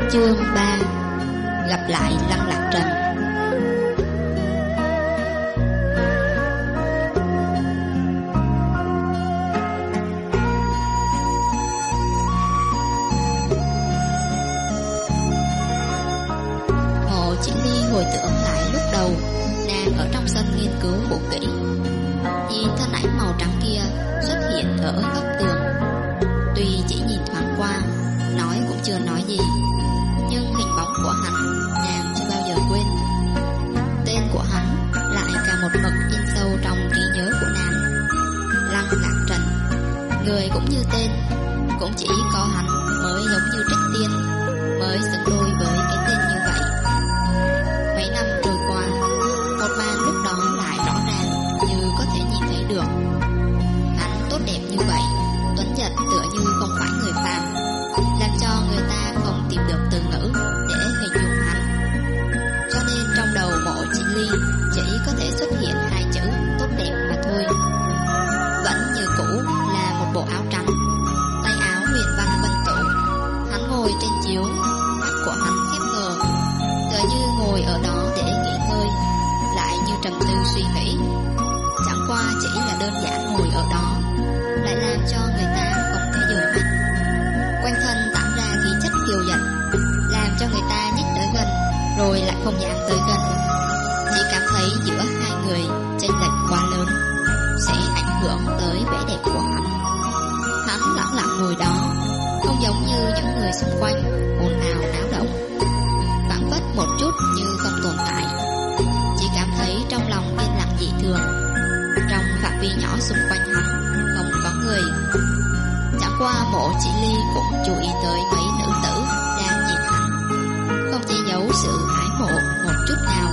Chương 3. Gặp lại Lăng Lạc Trần. Hồ Chỉ Ly hồi tưởng lại lúc đầu nàng ở trong sân nghiên cứu vũ kỹ, nhìn thân ảnh màu trắng kia xuất hiện ở góc tường. Tuy chỉ nhìn thoáng qua, nói cũng chưa nói gì, nhưng hình bóng của hắn nàng chưa bao giờ quên. Tên của hắn lại cả một mực in sâu trong trí nhớ của nàng. Lăng Lạc Trần, người cũng như tên, cũng chỉ có hắn mới giống như Trích Tiên, mới xứng đôi với cái tên như vậy. Mấy năm trôi qua, một màn lúc đó lại rõ ràng như có thể nhìn thấy được. Hắn tốt đẹp như vậy, tuấn giật tựa như không phải người phàm, làm cho người ta không tìm được từ ngữ để hình dung hắn. Cho nên trong đầu Mộ Chỉ Ly chỉ có thể xuất hiện hai chữ tốt đẹp mà thôi. Vẫn như cũ là một bộ áo trắng, tay áo huyền văn vân tụ. Hắn ngồi trên chiếu, mắt của hắn khép hờ, tựa như ngồi ở đó để nghỉ ngơi, lại như trầm tư suy nghĩ. Chẳng qua chỉ là đơn giản ngồi ở đó, lại làm cho người ta không thể dời mắt. Quanh thân tản ra khí chất kiêu dật, làm cho người ta nhích tới gần, rồi lại không dám tới gần. Chỉ cảm thấy giữa hai người chênh lệch quá lớn, sẽ ảnh hưởng tới vẻ đẹp của hắn. Hắn lẳng lặng ngồi đó, không giống như những người xung quanh ồn ào náo động, phảng phất một chút như không tồn tại. Chỉ cảm thấy trong lòng yên lặng dị thường. Trong phạm vi nhỏ xung quanh hắn không có người. Chẳng qua Mộ Chỉ Ly cũng chú ý tới mấy nữ tử đang nhìn hắn, không che giấu sự ái mộ một chút nào.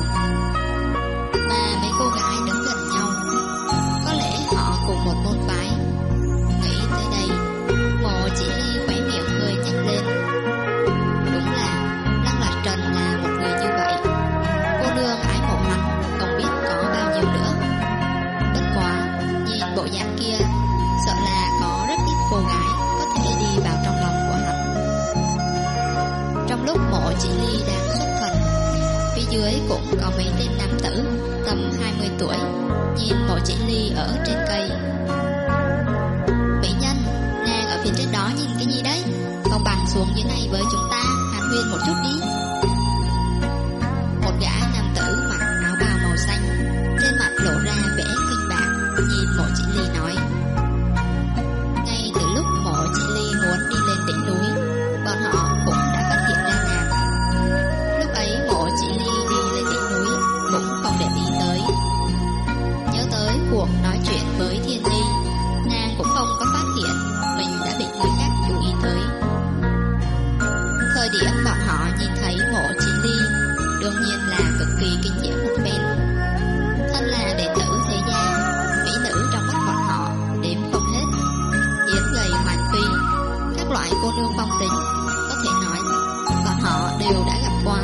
Mà mấy cô gái đứng gần nhau, có lẽ họ cùng một môn phái. Nghĩ tới đây, Mộ Chỉ Ly khóe miệng hơi nhếch lên. Đúng là Lăng Lạc Trần là một người như vậy. Cô nương ái mộ hắn không biết có bao nhiêu nữa. Bất quá nhìn bộ dáng kia, sợ là có rất ít cô gái có thể đi vào trong lòng của hắn. Trong lúc Mộ Chỉ Ly đang xuất thần, phía dưới cũng có mấy tên nam tử tầm 20 tuổi nhìn Mộ Chỉ Ly ở trên cây. Mỹ nhân, nàng ở phía trên đó nhìn cái gì đấy? Không bằng xuống dưới này với chúng ta hàn huyên một chút đi. Một gã nam tử mặc áo bào màu xanh, trên mặt lộ ra vẻ kinh bạc, nhìn Mộ Chỉ Ly nói. Ngay từ lúc Mộ Chỉ Ly muốn đi lên đỉnh núi, bọn họ cũng đã phát hiện ra nàng. Lúc ấy Mộ Chỉ Ly đi lên đỉnh núi cũng không để ý tới. Nhớ tới cuộc nói chuyện với Thiên Nhi, nàng cũng không có phát hiện mình đã bị người khác chú ý tới. Thời điểm bọn họ nhìn thấy Mộ Chỉ Ly, đương nhiên là cực kỳ kinh diễm một phen. Thân là đệ tử thế gia, mỹ nữ trong mắt bọn họ đếm không hết. Yến gầy hoàn phi, các loại cô nương phong tình, có thể nói bọn họ đều đã gặp qua.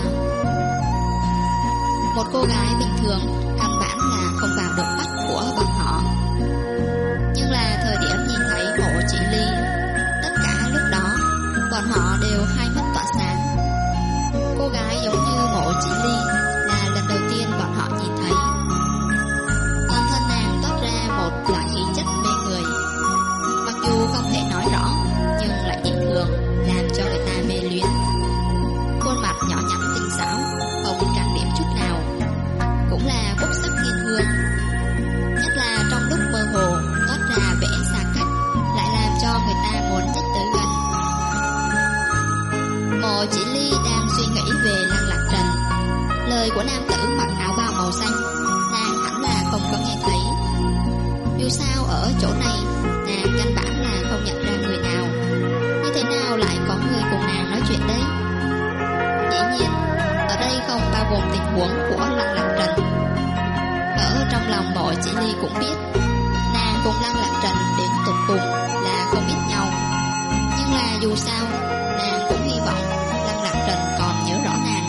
Một cô gái bình thường căn bản là không vào được mắt của bọn họ. Nhưng là thời điểm nhìn thấy Mộ Chỉ Ly, tất cả lúc đó bọn họ đều hai mắt tỏa sáng. Cô gái giống như Mộ Chỉ Ly là lần đầu tiên bọn họ nhìn thấy. Toàn thân nàng toát ra một loại khí chất mê người, mặc dù không thể nói rõ nhưng lại dị thường, làm cho người ta mê luyến. Khuôn mặt nhỏ nhắn tinh xảo, không trang điểm chút nào, cũng là quốc sắc thiên hương. Nhất là trong lúc mơ hồ toát ra vẻ xa cách, lại làm cho người ta muốn nhích tới gần. Mộ Chỉ Ly đang suy nghĩ về Lăng Lạc Trần. Lời của nam tử mặc áo bào màu xanh, nàng hẳn là không có nghe thấy. Dù sao ở chỗ này, nàng căn bản là không nhận ra người nào. Như thế nào lại có người cùng nàng nói chuyện đấy? Dĩ nhiên, ở đây không bao gồm tình huống của Lăng Lạc Trần. Ở trong lòng Mộ Chỉ Ly cũng biết, nàng cùng Lăng Lạc Trần đến tột cùng là không biết nhau. Nhưng là dù sao, nàng cũng hy vọng Lăng Lạc Trần còn nhớ rõ nàng.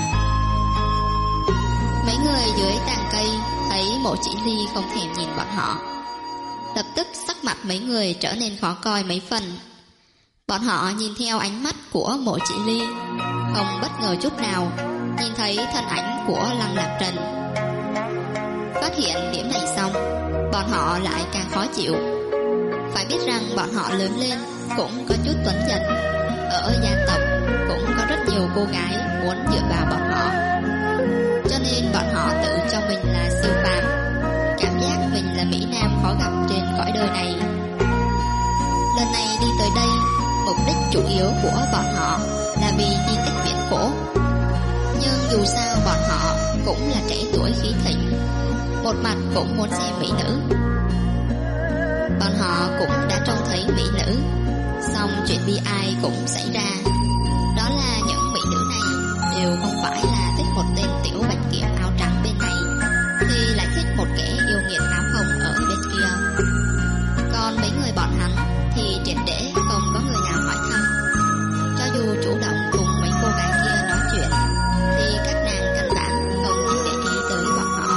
Mấy người dưới tàng cây thấy Mộ Chỉ Ly không thèm nhìn bọn họ, lập tức sắc mặt mấy người trở nên khó coi mấy phần. Bọn họ nhìn theo ánh mắt của Mộ Chỉ Ly, không bất ngờ chút nào nhìn thấy thân ảnh của Lăng Lạc Trần. Phát hiện điểm này xong, bọn họ lại càng khó chịu. Phải biết rằng bọn họ lớn lên cũng có chút tuấn giật, ở gia tộc cũng có rất nhiều cô gái muốn dựa vào bọn họ, cho nên bọn họ tự cho mình là siêu phàm, cảm giác mình là mỹ nam khó gặp trên cõi đời này. Lần này đi tới đây, mục đích chủ yếu của bọn họ là vì di tích viễn cổ. Nhưng dù sao bọn họ cũng là trẻ tuổi khí thịnh, một mặt cũng muốn xem mỹ nữ. Bọn họ cũng đã trông thấy mỹ nữ, song chuyện bi ai cũng xảy ra. Đó là những mỹ nữ này đều không phải là thích một tên tiểu bạch kiểm áo trắng bên này, thì lại thích một kẻ yêu nghiệt áo hồng ở bên kia. Còn mấy người bọn hắn thì triệt để không có người nào hỏi thăm. Cho dù chủ động cùng mấy cô gái kia nói chuyện, thì các nàng căn bản không thèm để ý tới bọn họ.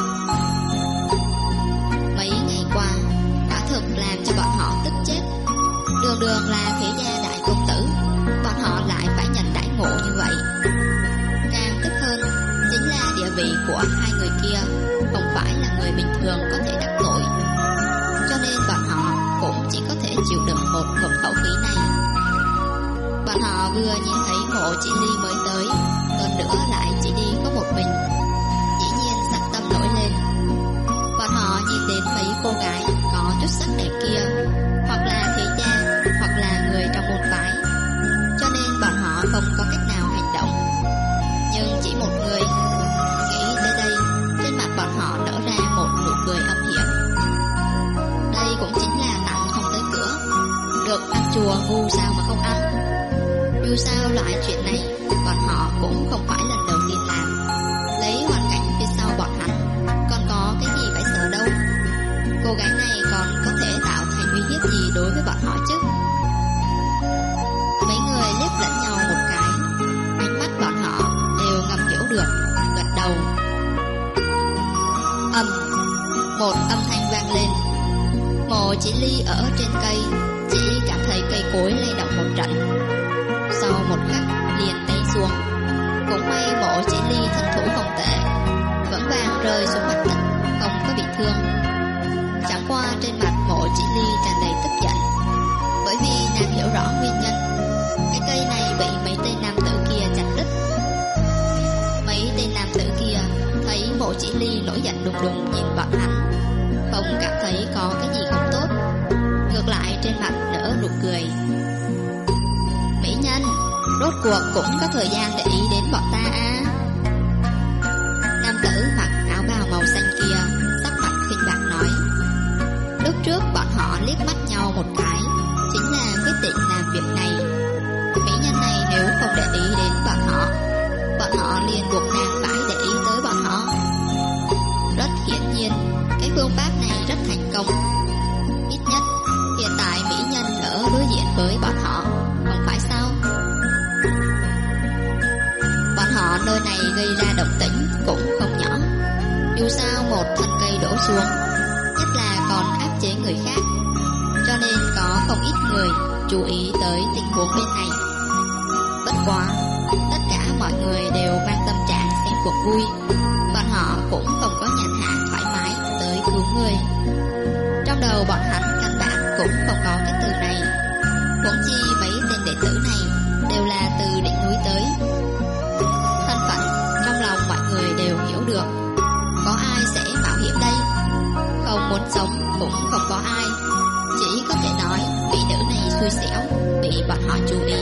Mấy ngày qua quả thực làm cho bọn họ tức chết. Đường đường là thế gia đại công tử, bọn họ lại phải nhận đãi ngộ như vậy. Càng tức hơn chính là địa vị của hai người kia không phải là người bình thường có thể đắc tội, cho nên bọn họ cũng chỉ có thể chịu đựng một ngụm khẩu khí này. Bọn họ vừa nhìn thấy Mộ Chỉ Ly mới tới, hơn nữa lại chỉ đi có một mình, dĩ nhiên sắc tâm nổi lên. Bọn họ nhìn đến mấy cô gái có chút sắc đẹp kia, hoặc là thế gia, hoặc là người trong môn phái, cho nên bọn họ không có cách nào hành động. Nhưng chỉ một người nghĩ tới đây, trên mặt bọn họ nở ra một nụ cười âm hiểm. Đây cũng chính là tặng không tới cửa, được ăn chùa ngu sao mà không ăn. Dù sao loại chuyện này bọn họ cũng không phải lần đầu tiên làm. Lấy hoàn cảnh phía sau bọn hắn, còn có cái gì phải sợ đâu. Cô gái này còn có thể tạo thành uy hiếp gì đối với bọn họ chứ? Mấy người liếc lẫn nhau một cái, ánh mắt bọn họ đều ngầm hiểu được, gật đầu. Một âm thanh vang lên. Mộ Chỉ Ly ở trên cây chỉ cảm thấy cây cối lay động một trận, sau một khắc liền té xuống. Cũng may Mộ Chỉ Ly thân thủ không tệ, vững vàng rơi xuống mặt đất, không có bị thương. Chẳng qua trên mặt Mộ Chỉ Ly tràn đầy tức giận, bởi vì nàng hiểu rõ nguyên nhân. Cái cây này bị mấy tên nam tử kia chặt đứt. Mấy tên nam tử kia thấy Mộ Chỉ Ly nổi giận đùng đùng nhìn bọn hắn, không cảm thấy có cái gì không tốt, ngược lại trên mặt nở nụ cười. Mỹ nhân, rốt cuộc cũng có thời gian để ý đến bọn ta à? Nam tử mặc áo bào màu xanh kia sắc mặt khinh bạc nói. Lúc trước bọn họ liếc mắt nhau một cái, chính là quyết định làm việc này. Mỹ nhân này nếu không để ý đến bọn họ liền buộc nàng phải để ý tới bọn họ. Rất hiển nhiên, cái phương pháp này rất thành công. Ít nhất hiện tại mỹ nhân ở đối diện với bọn họ, không phải sao? Bọn họ nơi này gây ra động tĩnh cũng không nhỏ. Dù sao một thân cây đổ xuống, nhất là còn áp chế người khác, cho nên có không ít người chú ý tới tình huống bên này. Bất quá, tất cả mọi người đều mang tâm trạng xem cuộc vui. Bọn họ cũng không có nhàn hạ thoải mái tới cứu người. Trong đầu bọn hắn căn bản cũng không có cái từ này. Huống chi mấy tên đệ tử này đều là từ đỉnh núi tới. Thân phận trong lòng mọi người đều hiểu được. Có ai sẽ mạo hiểm đây? Không muốn sống cũng không có ai. Chỉ có thể nói vị nữ này xui xẻo, bị bọn họ chú ý.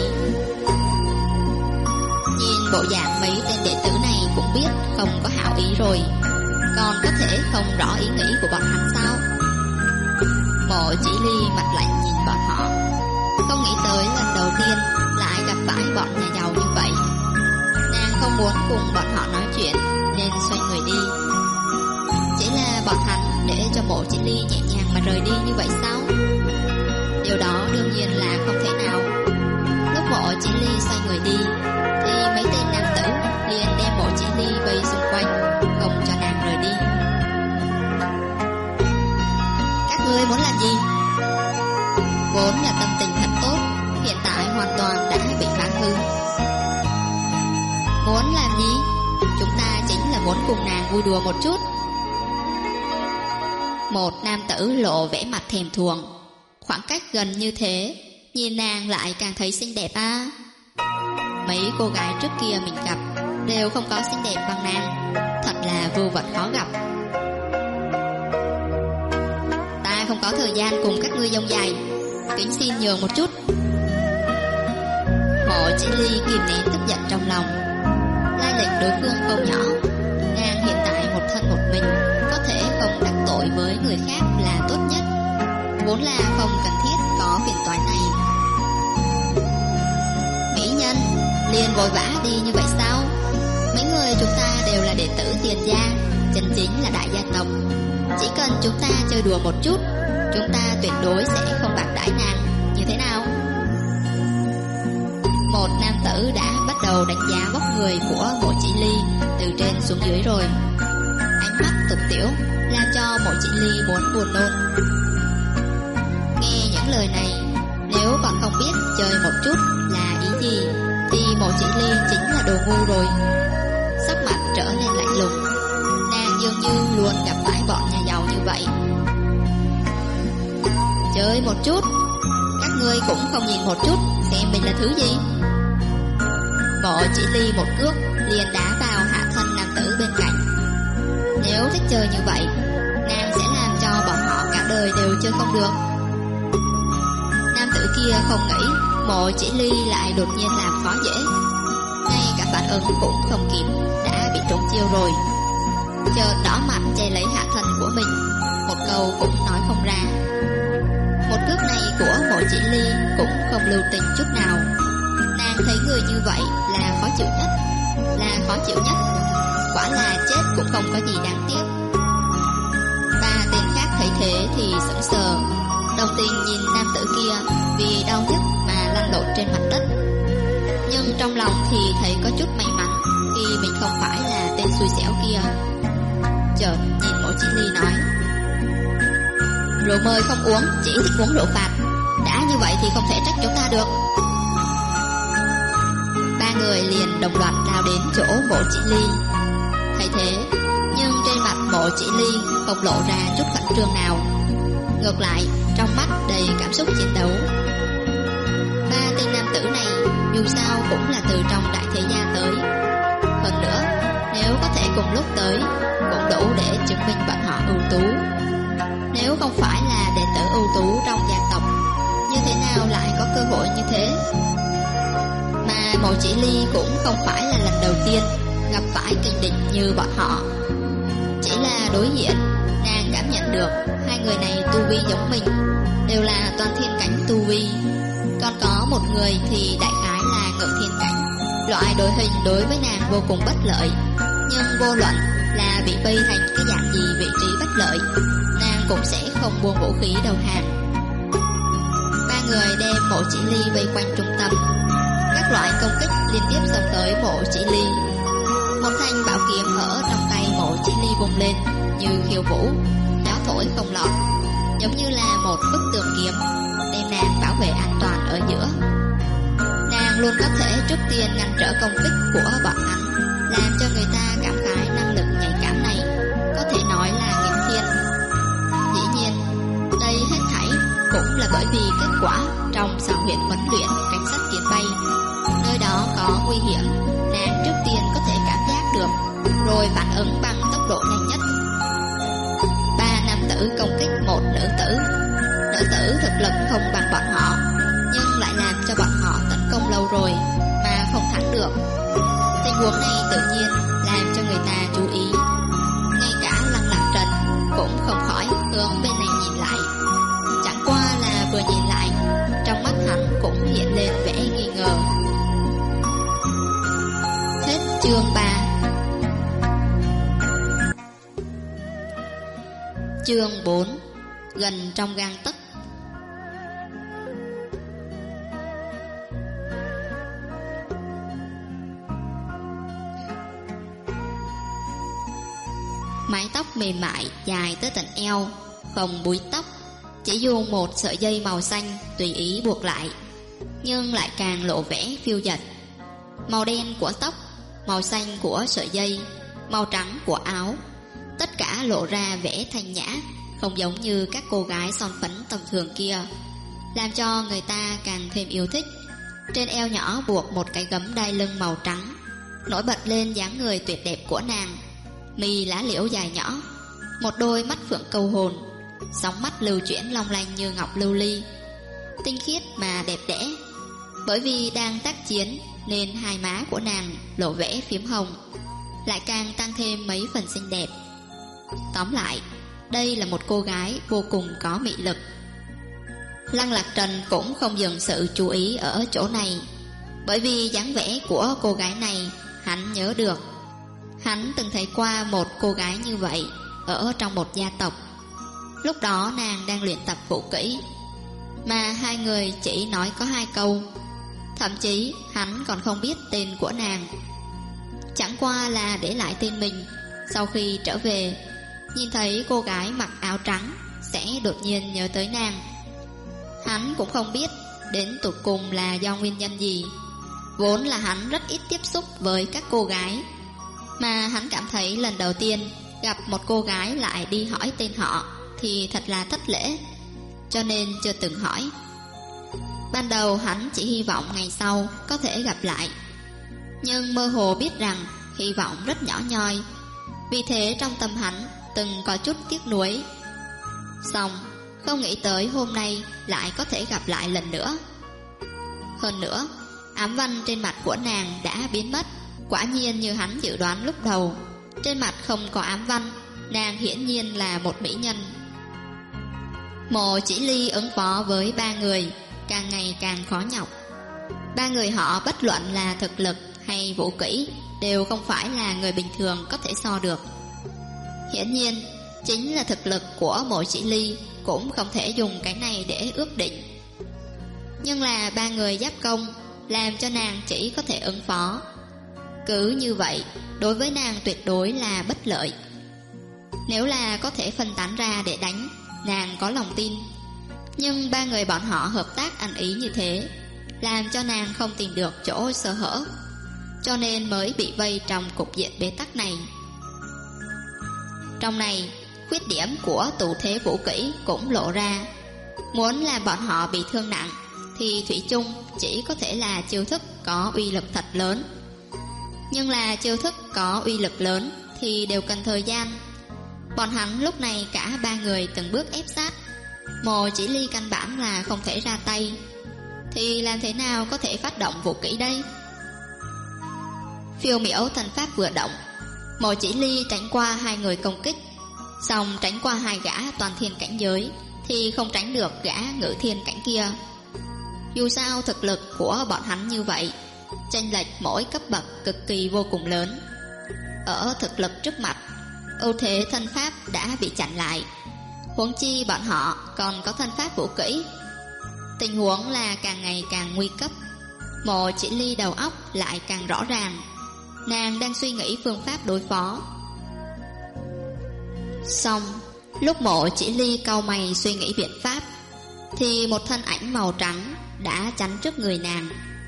Nhìn bộ dạng mấy tên đệ tử này cũng biết không có hảo ý rồi, còn có thể không rõ ý nghĩ của bọn hắn sao? Mộ Chỉ Ly mặt lạnh nhìn bọn họ, không nghĩ tới lần đầu tiên lại gặp phải bọn nhà giàu như vậy. Nàng không muốn cùng bọn họ nói chuyện nên xoay người đi. Chỉ là bọn hắn để cho Mộ Chỉ Ly nhẹ nhàng mà rời đi như vậy sao? Điều đó đương nhiên là không thể nào. Lúc Mộ Chỉ Ly xoay người đi thì mấy tên nam tử liền đem Mộ Chỉ Ly vây xung quanh, không cho nàng rời đi. Các ngươi muốn làm gì? Vốn là tâm tình thật tốt, hiện tại hoàn toàn đã bị phá hư. cùng nàng vui đùa một chút. Một nam tử lộ vẻ mặt thèm thuồng. Khoảng cách gần như thế, nhìn nàng lại càng thấy xinh đẹp à. Mấy cô gái trước kia mình gặp đều không có xinh đẹp bằng nàng, thật là vưu vật khó gặp. Ta không có thời gian cùng các ngươi dông dài, kính xin nhường một chút. Mộ Chỉ Ly kìm nén tức giận trong lòng. Lai lịch đối phương không nhỏ, nàng hiện tại một thân một mình, có thể không đắc tội với người khác là tốt nhất. Vốn là không cần thiết có phiền toái này. Mỹ nhân liền vội vã đi như vậy sao? Mấy người chúng ta đều là đệ tử Tiền gia, chân chính là đại gia tộc. Chỉ cần chúng ta chơi đùa một chút, chúng ta tuyệt đối sẽ không bạc đãi nàng. Như thế nào? Một nam tử đã bắt đầu đánh giá vóc người của Mộ Chỉ Ly từ trên xuống dưới rồi. Ánh mắt tục tiểu làm cho Mộ Chỉ Ly muốn buồn nôn. Nghe những lời này, nếu còn không biết chơi một chút là ý gì, thì Mộ Chỉ Ly chính là đồ ngu rồi. Sắc mặt trở nên lạnh lùng. Nàng dường như luôn gặp phải bọn nhà giàu như vậy. Chơi một chút, các ngươi cũng không nhìn một chút xem mình là thứ gì. Mộ Chỉ Ly một cước liền đá vào hạ thân nam tử bên cạnh. Nếu thích chơi như vậy, nàng sẽ làm cho bọn họ cả đời đều chơi không được. Nam tử kia không nghĩ Mộ Chỉ Ly lại đột nhiên làm khó dễ, ngay cả phản ứng cũng không kịp đã bị trúng chiêu rồi. Chợt đỏ mặt che lấy hạ thân của mình, một câu cũng nói không ra. Một cước này của Mộ Chỉ Ly cũng không lưu tình chút nào. Nàng thấy người như vậy là khó chịu nhất, quả là chết cũng không có gì đáng tiếc. Ba tên khác thấy thế thì sững sờ, đồng tình nhìn nam tử kia vì đau nhức mà lăn lộn trên mặt đất. Nhưng trong lòng thì thấy có chút may mắn khi mình không phải là tên xui xẻo kia. Chợt nhìn Mộ Chỉ Ly nói: rượu mời không uống, chỉ thích uống rượu phạt. Đã như vậy thì không thể trách chúng ta được. Ba người liền đồng loạt lao đến chỗ Mộ Chỉ Ly. Thấy thế, nhưng trên mặt Mộ Chỉ Ly không lộ ra chút khẩn trương nào, ngược lại trong mắt đầy cảm xúc chiến đấu. Ba tên nam tử này dù sao cũng là từ trong đại thế gia tới. Hơn nữa, nếu có thể cùng lúc tới cũng đủ để chứng minh bọn họ ưu tú. Nếu không phải là đệ tử ưu tú trong gia tộc, như thế nào lại có cơ hội như thế? Mà Mộ Chỉ Ly cũng không phải là lần đầu tiên gặp phải kình địch như bọn họ. Chỉ là đối diện, nàng cảm nhận được hai người này tu vi giống mình, đều là toàn thiên cảnh tu vi. Còn có một người thì đại khái là ngự thiên cảnh. Loại đội hình đối với nàng vô cùng bất lợi. Nhưng vô luận là bị vây thành cái dạng gì vị trí bất lợi, nàng cũng sẽ không buông vũ khí đầu hàng. Ba người đem Mộ Chỉ Ly vây quanh trung tâm, các loại công kích liên tiếp xông tới Mộ Chỉ Ly. Một thanh bảo kiếm ở trong tay Mộ Chỉ Ly vung lên như khiêu vũ, gió thổi không lọt, giống như là một bức tường kiếm đem nàng bảo vệ an toàn ở giữa. Nàng luôn có thể trước tiên ngăn trở công kích của bọn hắn, làm cho người ta cảm khái năng lực nhạy cảm này có thể nói là nghịch thiên. Dĩ nhiên, đây hết thảy cũng là bởi vì kết quả trong sở huyện huấn luyện cảnh sát kiến bay. Nơi đó có nguy hiểm, nàng trước tiên có thể cảm giác được, rồi phản ứng bằng tốc độ nhanh nhất. Ba nam tử công kích một nữ tử. Nữ tử thực lực không bằng bọn họ, nhưng lại làm cho bọn họ tấn công lâu rồi mà không thắng được. Tình huống này tự nhiên làm cho người ta chú ý. Ngay cả Lăng Lạc Trần cũng không khỏi hướng bên này nhìn lại. Chẳng qua là vừa nhìn lại, trong mắt hắn cũng hiện lên vẻ nghi ngờ. Hết chương 3. Chương 4. Gần trong gang tấc. Mái tóc mềm mại dài tới tận eo, không búi tóc, chỉ dùng một sợi dây màu xanh tùy ý buộc lại, nhưng lại càng lộ vẻ phiêu dật. Màu đen của tóc, màu xanh của sợi dây màu trắng của áo, tất cả lộ ra vẻ thanh nhã, không giống như các cô gái son phấn tầm thường kia, làm cho người ta càng thêm yêu thích. Trên eo nhỏ buộc một cái gấm đai lưng màu trắng, nổi bật lên dáng người tuyệt đẹp của nàng. Mi lá liễu dài nhỏ, một đôi mắt phượng câu hồn, sóng mắt lưu chuyển long lanh như ngọc lưu ly, tinh khiết mà đẹp đẽ. Bởi vì đang tác chiến nên hai má của nàng lộ vẻ phím hồng, lại càng tăng thêm mấy phần xinh đẹp. Tóm lại, đây là một cô gái vô cùng có mị lực. Lăng Lạc Trần cũng không dừng sự chú ý ở chỗ này, bởi vì dáng vẻ của cô gái này hắn nhớ được. Hắn từng thấy qua một cô gái như vậy ở trong một gia tộc. Lúc đó nàng đang luyện tập vũ kỹ, mà hai người chỉ nói có 2 câu. Thậm chí hắn còn không biết tên của nàng, chẳng qua là để lại tên mình. Sau khi trở về, nhìn thấy cô gái mặc áo trắng sẽ đột nhiên nhớ tới nàng. Hắn cũng không biết đến tột cùng là do nguyên nhân gì. Vốn là hắn rất ít tiếp xúc với các cô gái, mà hắn cảm thấy lần đầu tiên gặp một cô gái lại đi hỏi tên họ thì thật là thất lễ, cho nên chưa từng hỏi. Ban đầu hắn chỉ hy vọng ngày sau có thể gặp lại, nhưng mơ hồ biết rằng hy vọng rất nhỏ nhoi. Vì thế trong tâm hắn từng có chút tiếc nuối. Xong, không nghĩ tới hôm nay lại có thể gặp lại lần nữa. Hơn nữa, ám văn trên mặt của nàng đã biến mất. Quả nhiên như hắn dự đoán lúc đầu, trên mặt không có ám văn, nàng hiển nhiên là một mỹ nhân. Mộ Chỉ Ly ứng phó với 3 người càng ngày càng khó nhọc. 3 người họ bất luận là thực lực hay vũ kỹ đều không phải là người bình thường có thể so được. Hiển nhiên, chính là thực lực của Mộ Chỉ Ly cũng không thể dùng cái này để ước định. Nhưng là 3 người giáp công làm cho nàng chỉ có thể ứng phó. Cứ như vậy, đối với nàng tuyệt đối là bất lợi. Nếu là có thể phân tán ra để đánh, nàng có lòng tin. Nhưng 3 người bọn họ hợp tác ăn ý như thế, làm cho nàng không tìm được chỗ sơ hở, cho nên mới bị vây trong cục diện bế tắc này. Trong này, khuyết điểm của tụ thế vũ kỹ cũng lộ ra. Muốn làm bọn họ bị thương nặng thì thủy chung chỉ có thể là chiêu thức có uy lực thật lớn. Nhưng là chiêu thức có uy lực lớn thì đều cần thời gian. Bọn hắn lúc này cả 3 người từng bước ép sát. Mộ Chỉ Ly căn bản là không thể ra tay, thì làm thế nào có thể phát động vũ kỹ đây? Phiêu miểu thần pháp vừa động, Mộ Chỉ Ly tránh qua 2 người công kích, xong tránh qua 2 gã toàn thiên cảnh giới thì không tránh được gã ngự thiên cảnh kia. Dù sao thực lực của bọn hắn như vậy, chênh lệch mỗi cấp bậc cực kỳ vô cùng lớn. Ở thực lực trước mặt, ưu thế thân pháp đã bị chặn lại, huống chi bọn họ còn có thân pháp vũ kỹ. Tình huống là càng ngày càng nguy cấp. Mộ Chỉ Ly đầu óc lại càng rõ ràng, nàng đang suy nghĩ phương pháp đối phó. Xong, lúc Mộ Chỉ Ly cau mày suy nghĩ biện pháp, thì một thân ảnh màu trắng đã chắn trước người nàng.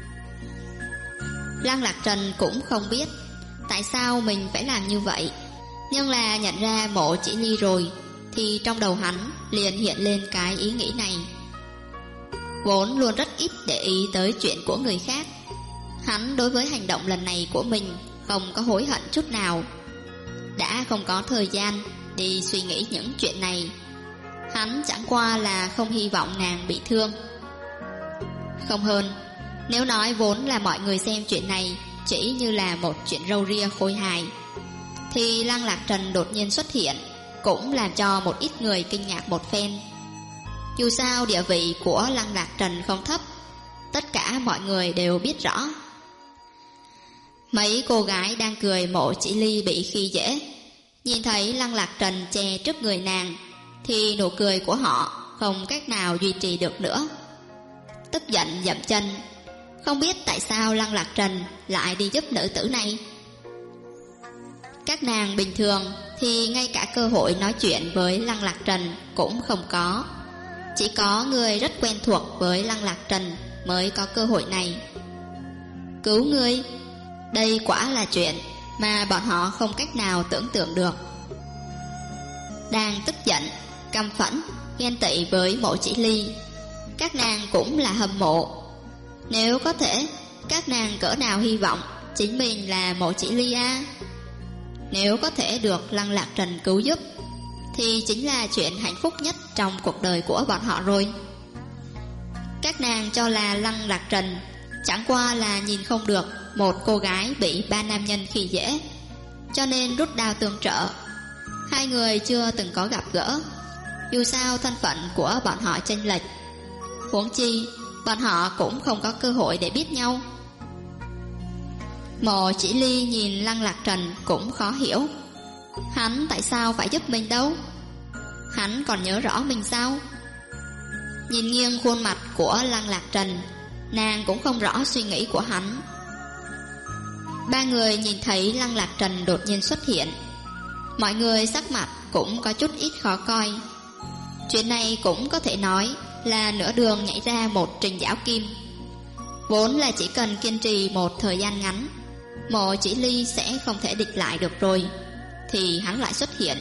Lăng Lạc Trần cũng không biết tại sao mình phải làm như vậy, nhưng là nhận ra Mộ Chỉ Ly rồi thì trong đầu hắn liền hiện lên cái ý nghĩ này. Vốn luôn rất ít để ý tới chuyện của người khác, hắn đối với hành động lần này của mình không có hối hận chút nào. Đã không có thời gian đi suy nghĩ những chuyện này, hắn chẳng qua là không hy vọng nàng bị thương. Không hơn, nếu nói vốn là mọi người xem chuyện này chỉ như là một chuyện râu ria khôi hài, thì Lăng Lạc Trần đột nhiên xuất hiện cũng làm cho một ít người kinh ngạc một phen. Dù sao địa vị của Lăng Lạc Trần không thấp, tất cả mọi người đều biết rõ. Mấy cô gái đang cười Mộ Chỉ Ly bị khi dễ, nhìn thấy Lăng Lạc Trần che trước người nàng thì nụ cười của họ không cách nào duy trì được nữa. Tức giận dậm chân, không biết tại sao Lăng Lạc Trần lại đi giúp nữ tử này. Các nàng bình thường thì ngay cả cơ hội nói chuyện với Lăng Lạc Trần cũng không có. Chỉ có người rất quen thuộc với Lăng Lạc Trần mới có cơ hội này. Cứu ngươi, đây quả là chuyện mà bọn họ không cách nào tưởng tượng được. Đang tức giận, căm phẫn, ghen tị với Mộ Chỉ Ly, các nàng cũng là hâm mộ. Nếu có thể, các nàng cỡ nào hy vọng chính mình là Mộ Chỉ Ly a. Nếu có thể được Lăng Lạc Trần cứu giúp thì chính là chuyện hạnh phúc nhất trong cuộc đời của bọn họ rồi. Các nàng cho là Lăng Lạc Trần chẳng qua là nhìn không được một cô gái bị ba nam nhân khi dễ, cho nên rút đao tương trợ. Hai người chưa từng có gặp gỡ, dù sao thân phận của bọn họ chênh lệch, huống chi bọn họ cũng không có cơ hội để biết nhau. Mộ Chỉ Ly nhìn Lăng Lạc Trần cũng khó hiểu, hắn tại sao phải giúp mình đâu? Hắn còn nhớ rõ mình sao? Nhìn nghiêng khuôn mặt của Lăng Lạc Trần, nàng cũng không rõ suy nghĩ của hắn. Ba người nhìn thấy Lăng Lạc Trần đột nhiên xuất hiện, mọi người sắc mặt cũng có chút ít khó coi. Chuyện này cũng có thể nói là nửa đường nhảy ra một Trình Giảo Kim. Vốn là chỉ cần kiên trì một thời gian ngắn, Mộ Chỉ Ly sẽ không thể địch lại được rồi, thì hắn lại xuất hiện.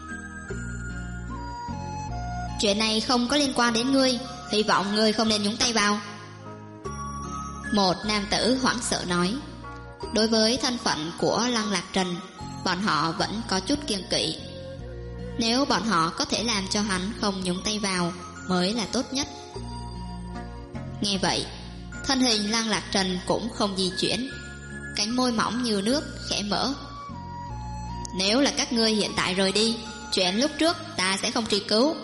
Chuyện này không có liên quan đến ngươi, hy vọng ngươi không nên nhúng tay vào. Một nam tử hoảng sợ nói. Đối với thân phận của Lăng Lạc Trần, bọn họ vẫn có chút kiêng kỵ. Nếu bọn họ có thể làm cho hắn không nhúng tay vào mới là tốt nhất. Nghe vậy, thân hình Lăng Lạc Trần cũng không di chuyển, cánh môi mỏng như nước khẽ mở. Nếu là các ngươi hiện tại rời đi, chuyện lúc trước ta sẽ không truy cứu.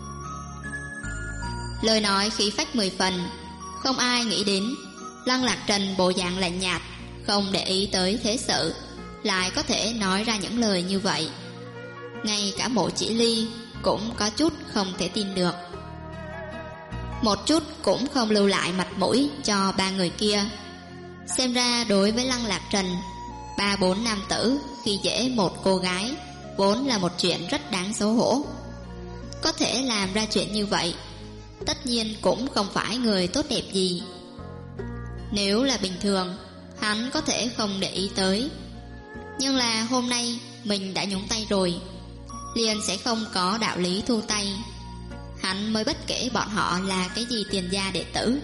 Lời nói khí phách 10 phần, không ai nghĩ đến Lăng Lạc Trần bộ dạng lạnh nhạt, không để ý tới thế sự, lại có thể nói ra những lời như vậy. Ngay cả Mộ Chỉ Ly cũng có chút không thể tin được, một chút cũng không lưu lại mặt mũi cho ba người kia. Xem ra đối với Lăng Lạc Trần, 3-4 nam tử khi dễ một cô gái vốn là một chuyện rất đáng xấu hổ. Có thể làm ra chuyện như vậy, tất nhiên cũng không phải người tốt đẹp gì. Nếu là bình thường, hắn có thể không để ý tới, nhưng là hôm nay mình đã nhúng tay rồi, liền sẽ không có đạo lý thu tay. Hắn mới bất kể bọn họ là cái gì tiền gia đệ tử.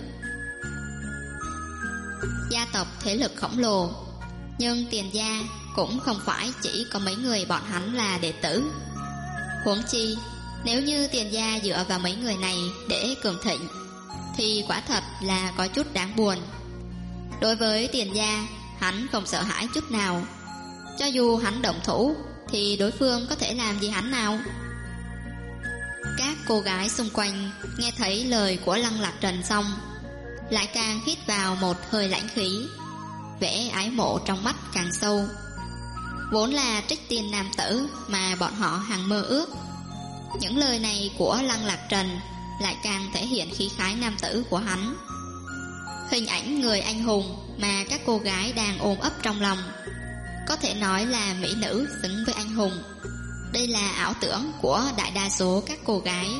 Gia tộc thế lực khổng lồ, nhưng tiền gia cũng không phải chỉ có mấy người bọn hắn là đệ tử. Huống chi, nếu như tiền gia dựa vào mấy người này để cường thịnh, thì quả thật là có chút đáng buồn. Đối với tiền gia, hắn không sợ hãi chút nào. Cho dù hắn động thủ, thì đối phương có thể làm gì hắn nào? Các cô gái xung quanh nghe thấy lời của Lăng Lạc Trần xong, lại càng hít vào một hơi lãnh khí, vẻ ái mộ trong mắt càng sâu. Vốn là trích tiên nam tử mà bọn họ hằng mơ ước, những lời này của Lăng Lạc Trần lại càng thể hiện khí khái nam tử của hắn. Hình ảnh người anh hùng mà các cô gái đang ôm ấp trong lòng, có thể nói là mỹ nữ xứng với anh hùng. Đây là ảo tưởng của đại đa số các cô gái,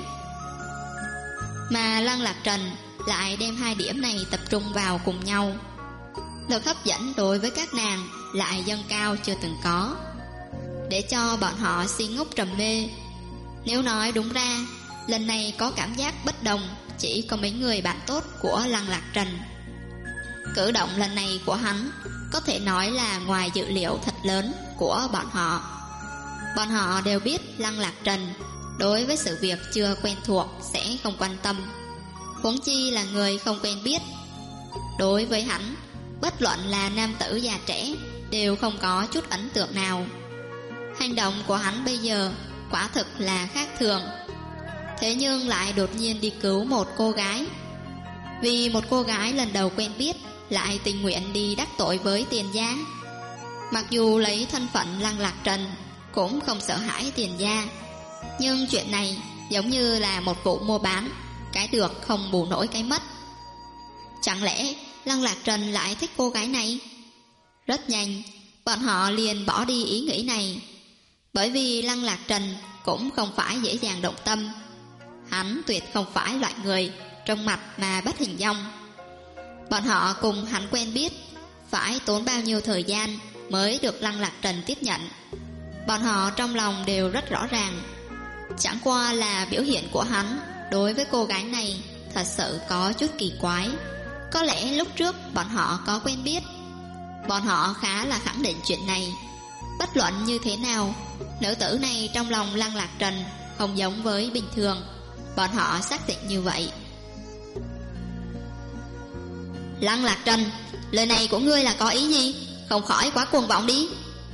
mà Lăng Lạc Trần lại đem hai điểm này tập trung vào cùng nhau. Lực hấp dẫn đối với các nàng lại dâng cao chưa từng có, để cho bọn họ si ngốc trầm mê. Nếu nói đúng ra, lần này có cảm giác bất đồng chỉ có mấy người bạn tốt của Lăng Lạc Trần. Cử động lần này của hắn có thể nói là ngoài dự liệu thật lớn của bọn họ. Bọn họ đều biết Lăng Lạc Trần đối với sự việc chưa quen thuộc sẽ không quan tâm, huống chi là người không quen biết. Đối với hắn, bất luận là nam tử già trẻ đều không có chút ấn tượng nào. Hành động của hắn bây giờ quả thực là khác thường, thế nhưng lại đột nhiên đi cứu một cô gái. Vì một cô gái lần đầu quen biết lại tình nguyện đi đắc tội với tiền gia. Mặc dù lấy thân phận Lăng Lạc Trần cũng không sợ hãi tiền gia, nhưng chuyện này giống như là một vụ mua bán, cái được không bù nổi cái mất. Chẳng lẽ Lăng Lạc Trần lại thích cô gái này? Rất nhanh, bọn họ liền bỏ đi ý nghĩ này, bởi vì Lăng Lạc Trần cũng không phải dễ dàng động tâm. Hắn tuyệt không phải loại người trong mặt mà bắt hình dong. Bọn họ cùng hắn quen biết, phải tốn bao nhiêu thời gian mới được Lăng Lạc Trần tiếp nhận. Bọn họ trong lòng đều rất rõ ràng, chẳng qua là biểu hiện của hắn đối với cô gái này thật sự có chút kỳ quái. Có lẽ lúc trước bọn họ có quen biết. Bọn họ khá là khẳng định chuyện này. Bất luận như thế nào, nữ tử này trong lòng Lăng Lạc Trần không giống với bình thường. Bọn họ xác định như vậy. Lăng Lạc Trần, lời này của ngươi là có ý gì? Không khỏi quá cuồng vọng đi.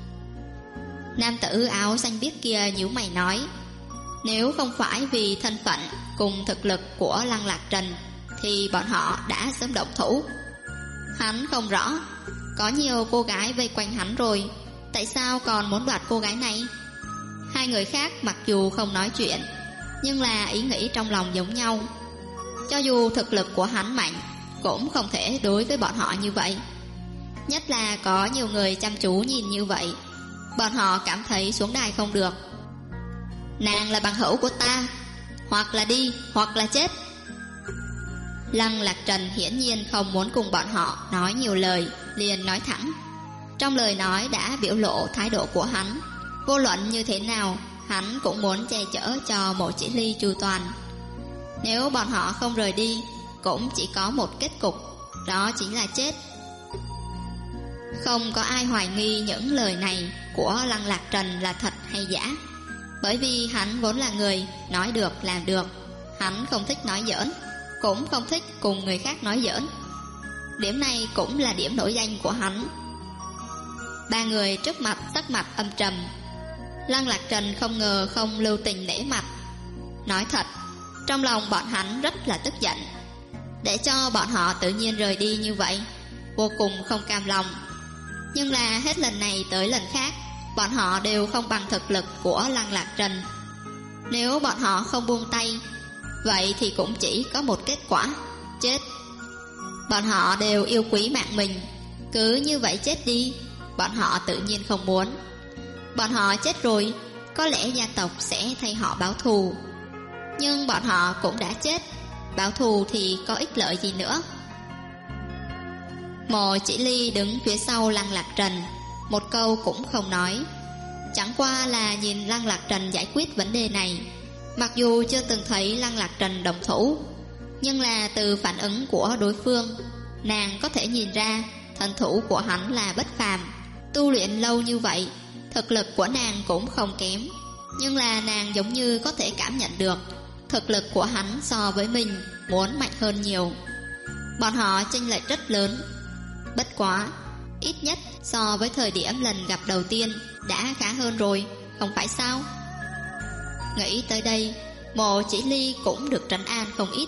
Nam tử áo xanh biếc kia nhíu mày nói, nếu không phải vì thân phận cùng thực lực của Lăng Lạc Trần thì bọn họ đã sớm động thủ. Hắn không rõ, có nhiều cô gái vây quanh hắn rồi, tại sao còn muốn đoạt cô gái này? Hai người khác mặc dù không nói chuyện, nhưng là ý nghĩ trong lòng giống nhau. Cho dù thực lực của hắn mạnh, cũng không thể đối với bọn họ như vậy. Nhất là có nhiều người chăm chú nhìn như vậy, bọn họ cảm thấy xuống đài không được. Nàng là bằng hữu của ta, hoặc là đi hoặc là chết. Lăng Lạc Trần hiển nhiên không muốn cùng bọn họ nói nhiều lời, liền nói thẳng. Trong lời nói đã biểu lộ thái độ của hắn. Vô luận như thế nào, hắn cũng muốn che chở cho Mộ Chỉ Ly chu toàn. Nếu bọn họ không rời đi, cũng chỉ có một kết cục, đó chính là chết. Không có ai hoài nghi những lời này của Lăng Lạc Trần là thật hay giả, bởi vì hắn vốn là người nói được làm được. Hắn không thích nói giỡn, cũng không thích cùng người khác nói giỡn. Điểm này cũng là điểm nổi danh của hắn. Ba người trước mặt sắc mặt âm trầm. Lăng Lạc Trần không ngờ không lưu tình nể mặt. Nói thật, trong lòng bọn hắn rất là tức giận. Để cho bọn họ tự nhiên rời đi như vậy, vô cùng không cam lòng. Nhưng là hết lần này tới lần khác, bọn họ đều không bằng thực lực của Lăng Lạc Trần. Nếu bọn họ không buông tay, vậy thì cũng chỉ có một kết quả, chết. Bọn họ đều yêu quý mạng mình, cứ như vậy chết đi, bọn họ tự nhiên không muốn. Bọn họ chết rồi, có lẽ gia tộc sẽ thay họ báo thù. Nhưng bọn họ cũng đã chết, báo thù thì có ích lợi gì nữa. Mộ Chỉ Ly đứng phía sau Lăng Lạc Trần, một câu cũng không nói, chẳng qua là nhìn Lăng Lạc Trần giải quyết vấn đề này. Mặc dù chưa từng thấy Lăng Lạc Trần động thủ, nhưng là từ phản ứng của đối phương, nàng có thể nhìn ra thân thủ của hắn là bất phàm. Tu luyện lâu như vậy, thực lực của nàng cũng không kém, nhưng là nàng giống như có thể cảm nhận được thực lực của hắn so với mình muốn mạnh hơn nhiều. Bọn họ chênh lệch rất lớn, bất quá ít nhất so với thời điểm lần gặp đầu tiên đã khá hơn rồi, không phải sao? Nghĩ tới đây, Mộ Chỉ Ly cũng được trấn an không ít.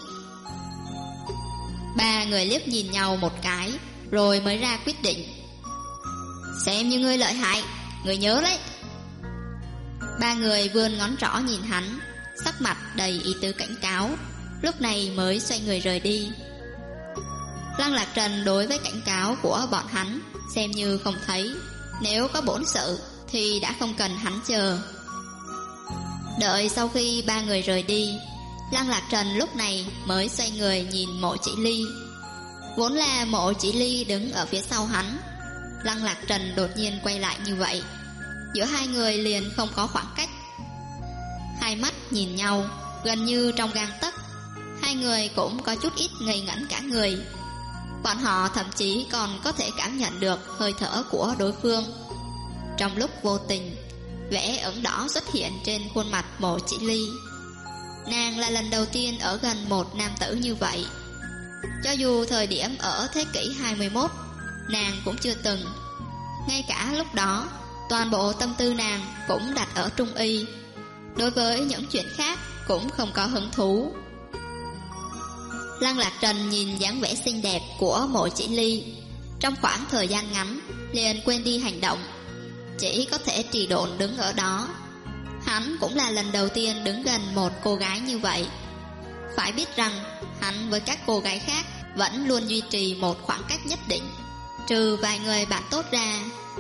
Ba người liếc nhìn nhau một cái, rồi mới ra quyết định. Xem như ngươi lợi hại, ngươi nhớ đấy. Ba người vươn ngón trỏ nhìn hắn, sắc mặt đầy ý tứ cảnh cáo, lúc này mới xoay người rời đi. Lăng Lạc Trần đối với cảnh cáo của bọn hắn xem như không thấy. Nếu có bổn sự thì đã không cần hắn chờ. Đợi sau khi ba người rời đi, Lăng Lạc Trần lúc này mới xoay người nhìn Mộ Chỉ Ly. Vốn là Mộ Chỉ Ly đứng ở phía sau hắn, Lăng Lạc Trần đột nhiên quay lại như vậy, giữa hai người liền không có khoảng cách. Hai mắt nhìn nhau gần như trong gang tấc. Hai người cũng có chút ít ngây ngẩn cả người. Bọn họ thậm chí còn có thể cảm nhận được hơi thở của đối phương. Trong lúc vô tình, vẻ ửng đỏ xuất hiện trên khuôn mặt Mộ Chỉ Ly. Nàng là lần đầu tiên ở gần một nam tử như vậy. Cho dù thời điểm ở thế kỷ 21, nàng cũng chưa từng. Ngay cả lúc đó, toàn bộ tâm tư nàng cũng đặt ở Trung Y. Đối với những chuyện khác cũng không có hứng thú. Lăng Lạc Trần nhìn dáng vẻ xinh đẹp của Mộ Chỉ Ly, trong khoảng thời gian ngắn liền quên đi hành động, chỉ có thể trì độn đứng ở đó. Hắn cũng là lần đầu tiên đứng gần một cô gái như vậy. Phải biết rằng hắn với các cô gái khác vẫn luôn duy trì một khoảng cách nhất định, trừ vài người bạn tốt ra.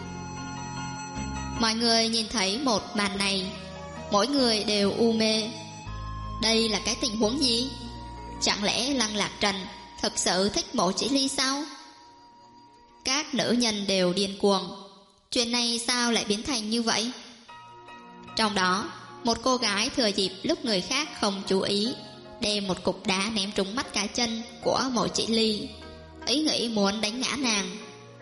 Mọi người nhìn thấy một màn này, mỗi người đều u mê. Đây là cái tình huống gì? Chẳng lẽ Lăng Lạc Trần thật sự thích Mộ Chỉ Ly sao? Các nữ nhân đều điên cuồng. chuyện này sao lại biến thành như vậy? Trong đó, một cô gái thừa dịp lúc người khác không chú ý, đem một cục đá ném trúng mắt cá chân của Mộ Chỉ Ly, ý nghĩ muốn đánh ngã nàng.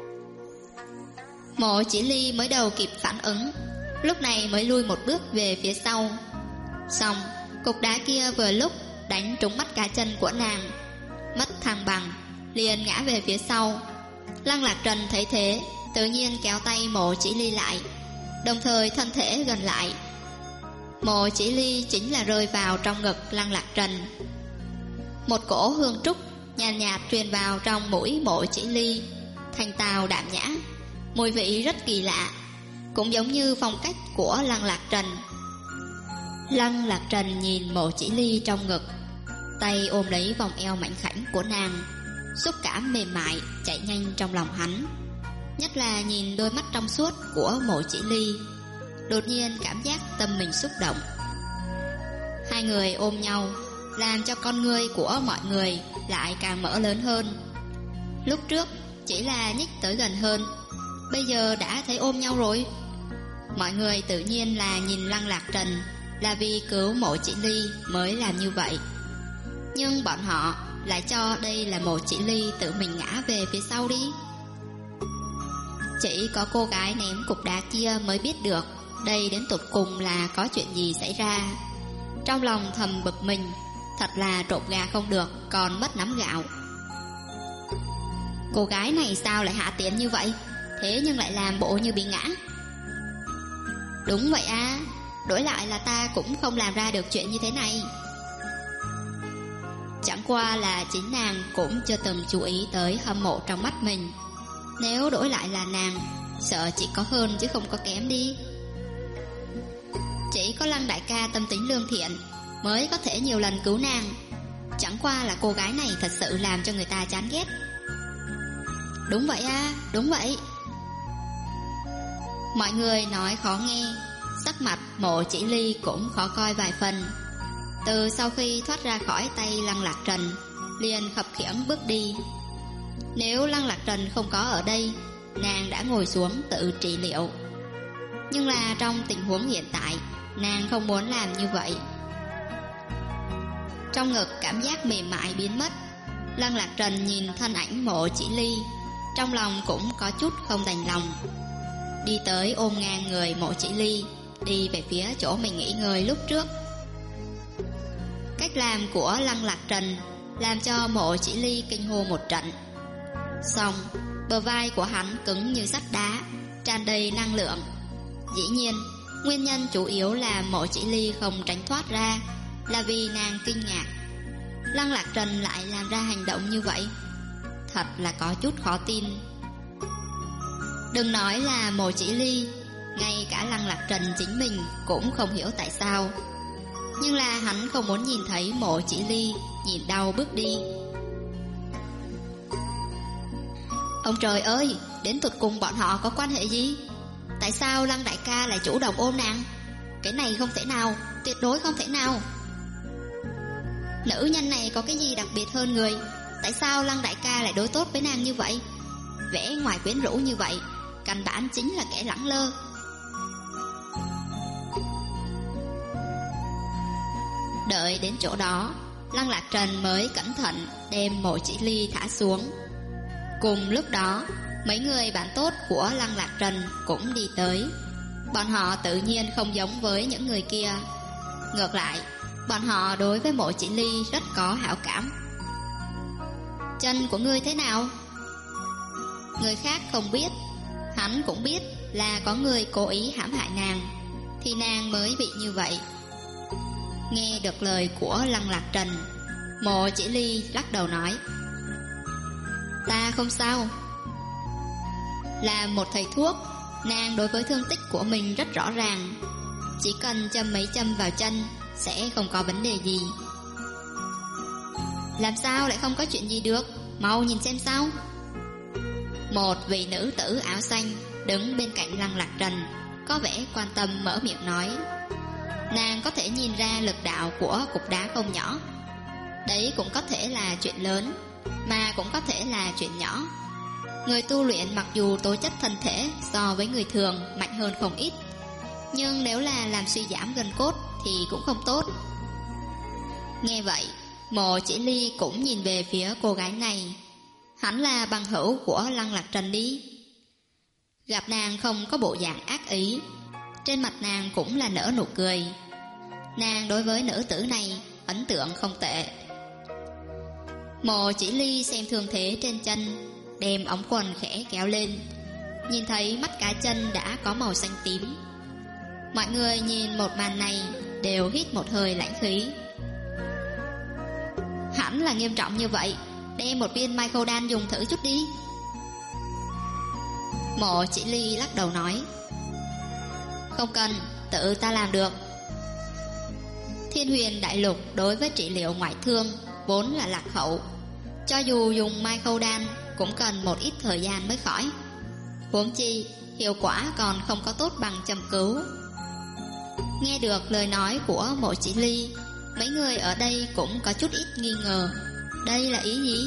Mộ Chỉ Ly mới đầu kịp phản ứng, lúc này mới lui một bước về phía sau. Xong, cục đá kia vừa lúc đánh trúng mắt cá chân của nàng, mất thăng bằng, liền ngã về phía sau. Lăng Lạc Trần thấy thế, tự nhiên kéo tay Mộ Chỉ Ly lại, đồng thời thân thể gần lại. Mộ Chỉ Ly chính là rơi vào trong ngực Lăng Lạc Trần. Một cỗ hương trúc nhàn nhạt truyền vào trong mũi Mộ Chỉ Ly, thanh tao đạm nhã, mùi vị rất kỳ lạ, cũng giống như phong cách của Lăng Lạc Trần. Lăng Lạc Trần nhìn Mộ Chỉ Ly trong ngực, tay ôm lấy vòng eo mảnh khảnh của nàng, xúc cảm mềm mại chạy nhanh trong lòng hắn. Nhất là nhìn đôi mắt trong suốt của Mộ Chỉ Ly, đột nhiên cảm giác tâm mình xúc động. Hai người ôm nhau, làm cho con ngươi của mọi người lại càng mở lớn hơn. Lúc trước chỉ là nhích tới gần hơn, bây giờ đã thấy ôm nhau rồi. Mọi người tự nhiên là nhìn Lăng Lạc Trần là vì cứu Mộ Chỉ Ly mới làm như vậy, nhưng bọn họ lại cho đây là Mộ Chỉ Ly tự mình ngã về phía sau đi. Chỉ có cô gái ném cục đá kia mới biết được đây đến tột cùng là có chuyện gì xảy ra. Trong lòng thầm bực mình, thật là trộm gà không được còn mất nắm gạo. Cô gái này sao lại hạ tiện như vậy, thế nhưng lại làm bộ như bị ngã. Đúng vậy à, đổi lại là ta cũng không làm ra được chuyện như thế này. Chẳng qua là chính nàng cũng chưa từng chú ý tới hâm mộ trong mắt mình. Nếu đổi lại là nàng, sợ chỉ có hơn chứ không có kém đi. Chỉ có Lăng đại ca tâm tính lương thiện mới có thể nhiều lần cứu nàng. Chẳng qua là cô gái này thật sự làm cho người ta chán ghét. Đúng vậy à, đúng vậy. Mọi người nói khó nghe, sắc mặt Mộ Chỉ Ly cũng khó coi vài phần. Từ sau khi thoát ra khỏi tay Lăng Lạc Trần, liền khập khiễng bước đi. Nếu Lăng Lạc Trần không có ở đây, nàng đã ngồi xuống tự trị liệu. Nhưng là trong tình huống hiện tại, nàng không muốn làm như vậy. Trong ngực cảm giác mềm mại biến mất, Lăng Lạc Trần nhìn thân ảnh Mộ Chỉ Ly, trong lòng cũng có chút không đành lòng. Đi tới ôm ngang người Mộ Chỉ Ly, đi về phía chỗ mình nghỉ ngơi lúc trước. Cách làm của Lăng Lạc Trần làm cho Mộ Chỉ Ly kinh hô một trận. Xong, bờ vai của hắn cứng như sắt đá, tràn đầy năng lượng. Dĩ nhiên, nguyên nhân chủ yếu là Mộ Chỉ Ly không tránh thoát ra là vì nàng kinh ngạc. Lăng Lạc Trần lại làm ra hành động như vậy, thật là có chút khó tin. Đừng nói là Mộ Chỉ Ly, ngay cả Lăng Lạc Trần chính mình cũng không hiểu tại sao. Nhưng là hắn không muốn nhìn thấy Mộ Chỉ Ly nhìn đau bước đi. Ông trời ơi, đến tụt cùng bọn họ có quan hệ gì? Tại sao Lăng đại ca lại chủ động ôm nàng? Cái này không thể nào, tuyệt đối không thể nào. Nữ nhân này có cái gì đặc biệt hơn người? Tại sao Lăng đại ca lại đối tốt với nàng như vậy? Vẻ ngoài quyến rũ như vậy, căn bản chính là kẻ lẳng lơ. Đợi đến chỗ đó, Lăng Lạc Trần mới cẩn thận đem Mộ Chỉ Ly thả xuống. Cùng lúc đó, mấy người bạn tốt của Lăng Lạc Trần cũng đi tới. Bọn họ tự nhiên không giống với những người kia. Ngược lại, bọn họ đối với Mộ Chỉ Ly rất có hảo cảm. Chân của ngươi thế nào? Người khác không biết, hắn cũng biết là có người cố ý hãm hại nàng, thì nàng mới bị như vậy. Nghe được lời của Lăng Lạc Trần, Mộ Chỉ Ly lắc đầu nói: ta không sao. Là một thầy thuốc, nàng đối với thương tích của mình rất rõ ràng. Chỉ cần châm mấy châm vào chân sẽ không có vấn đề gì. Làm sao lại không có chuyện gì được? Mau nhìn xem sao. Một vị nữ tử áo xanh đứng bên cạnh Lăng Lạc Trần, có vẻ quan tâm mở miệng nói. Nàng có thể nhìn ra lực đạo của cục đá không nhỏ. Đấy cũng có thể là chuyện lớn, mà cũng có thể là chuyện nhỏ. Người tu luyện mặc dù tố chất thân thể so với người thường mạnh hơn không ít, nhưng nếu là làm suy giảm gân cốt thì cũng không tốt. Nghe vậy, Mộ Chỉ Ly cũng nhìn về phía cô gái này. Hắn là bằng hữu của Lăng Lạc Trần đi. Gặp nàng không có bộ dạng ác ý, trên mặt nàng cũng là nở nụ cười. Nàng đối với nữ tử này ấn tượng không tệ. Mộ Chỉ Ly xem thương thế trên chân, đem ống quần khẽ kéo lên, nhìn thấy mắt cá chân đã có màu xanh tím. Mọi người nhìn một màn này đều hít một hơi lãnh khí. Hẳn là nghiêm trọng như vậy, đem một viên mai khâu đan dùng thử chút đi. Mộ Chỉ Ly lắc đầu nói, không cần, tự ta làm được. Thiên Huyền Đại Lục đối với trị liệu ngoại thương vốn là lạc hậu, cho dù dùng mai khâu đan cũng cần một ít thời gian mới khỏi. Huống chi hiệu quả còn không có tốt bằng châm cứu. Nghe được lời nói của Mộ Chỉ Ly, mấy người ở đây cũng có chút ít nghi ngờ, đây là ý gì?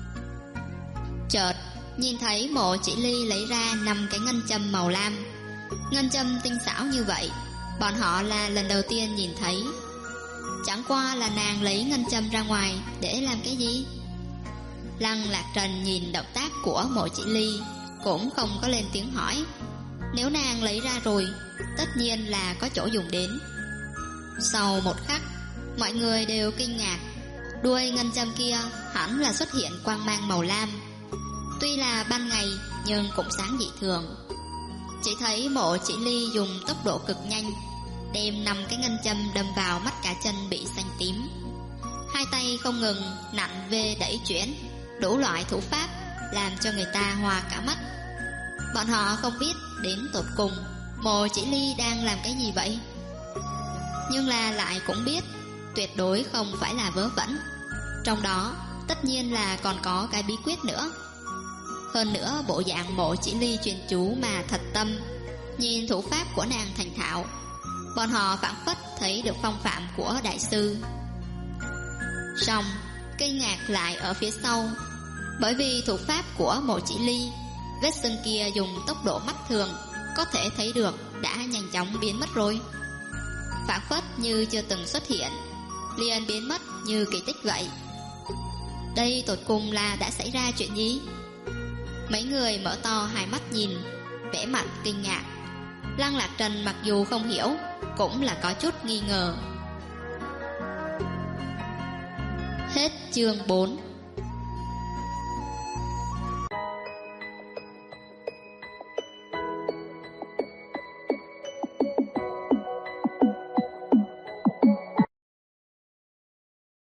Chợt nhìn thấy Mộ Chỉ Ly lấy ra 5 cái ngân châm màu lam. Ngân châm tinh xảo như vậy, bọn họ là lần đầu tiên nhìn thấy. Chẳng qua là nàng lấy ngân châm ra ngoài để làm cái gì? Lăng Lạc Trần nhìn động tác của Mộ Chỉ Ly cũng không có lên tiếng hỏi. Nếu nàng lấy ra rồi, tất nhiên là có chỗ dùng đến. Sau một khắc, mọi người đều kinh ngạc. Đuôi ngân châm kia hẳn là xuất hiện quang mang màu lam. Tuy là ban ngày nhưng cũng sáng dị thường. Chỉ thấy Mộ Chỉ Ly dùng tốc độ cực nhanh, đem 5 cái ngân châm đâm vào mắt cá chân bị xanh tím. Hai tay không ngừng nặn về đẩy chuyển, đủ loại thủ pháp làm cho người ta hoa cả mắt. Bọn họ không biết đến tột cùng Mộ Chỉ Ly đang làm cái gì vậy, nhưng là lại cũng biết tuyệt đối không phải là vớ vẩn. Trong đó tất nhiên là còn có cái bí quyết nữa. Hơn nữa bộ dạng Mộ Chỉ Ly chuyên chú mà thật tâm, nhìn thủ pháp của nàng thành thạo, bọn họ phảng phất thấy được phong phạm của đại sư. Song kinh ngạc lại ở phía sau, bởi vì thủ pháp của Mộ Chỉ Ly, vết sưng kia dùng tốc độ mắt thường có thể thấy được đã nhanh chóng biến mất rồi, phảng phất như chưa từng xuất hiện, liền biến mất như kỳ tích vậy. Đây tột cùng là đã xảy ra chuyện gì? Mấy người mở to hai mắt nhìn, vẻ mặt kinh ngạc. Lăng Lạc Trần mặc dù không hiểu, cũng là có chút nghi ngờ. Hết chương 4.